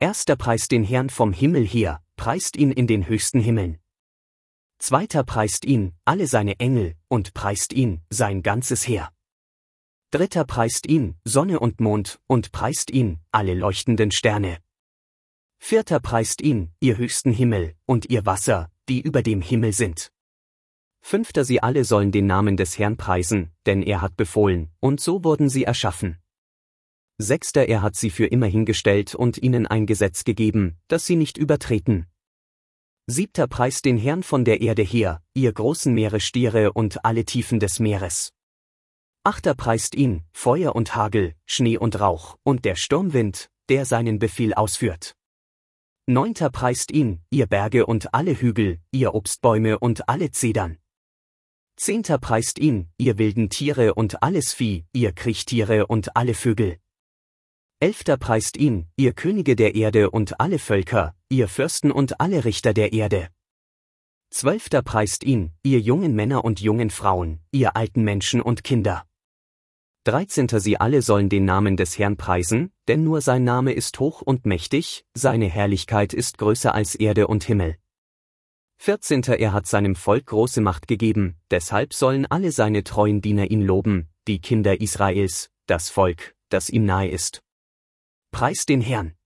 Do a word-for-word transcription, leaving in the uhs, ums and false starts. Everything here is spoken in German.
Erster preist den Herrn vom Himmel her, preist ihn in den höchsten Himmeln. Zweiter preist ihn, alle seine Engel, und preist ihn, sein ganzes Heer. Dritter preist ihn, Sonne und Mond, und preist ihn, alle leuchtenden Sterne. Vierter preist ihn, ihr höchsten Himmel, und ihr Wasser, die über dem Himmel sind. Fünfter sie alle sollen den Namen des Herrn preisen, denn er hat befohlen, und so wurden sie erschaffen. Sechster er hat sie für immer hingestellt und ihnen ein Gesetz gegeben, dass sie nicht übertreten. Siebter preist den Herrn von der Erde her, ihr großen Meeresstiere und alle Tiefen des Meeres. Achter preist ihn, Feuer und Hagel, Schnee und Rauch, und der Sturmwind, der seinen Befehl ausführt. Neunter preist ihn, ihr Berge und alle Hügel, ihr Obstbäume und alle Zedern. Zehnter preist ihn, ihr wilden Tiere und alles Vieh, ihr Kriechtiere und alle Vögel. Elfter preist ihn, ihr Könige der Erde und alle Völker, ihr Fürsten und alle Richter der Erde. Zwölfter preist ihn, ihr jungen Männer und jungen Frauen, ihr alten Menschen und Kinder. Dreizehnter sie alle sollen den Namen des Herrn preisen, denn nur sein Name ist hoch und mächtig, seine Herrlichkeit ist größer als Erde und Himmel. Vierzehnter er hat seinem Volk große Macht gegeben, deshalb sollen alle seine treuen Diener ihn loben, die Kinder Israels, das Volk, das ihm nahe ist. Preist den Herrn.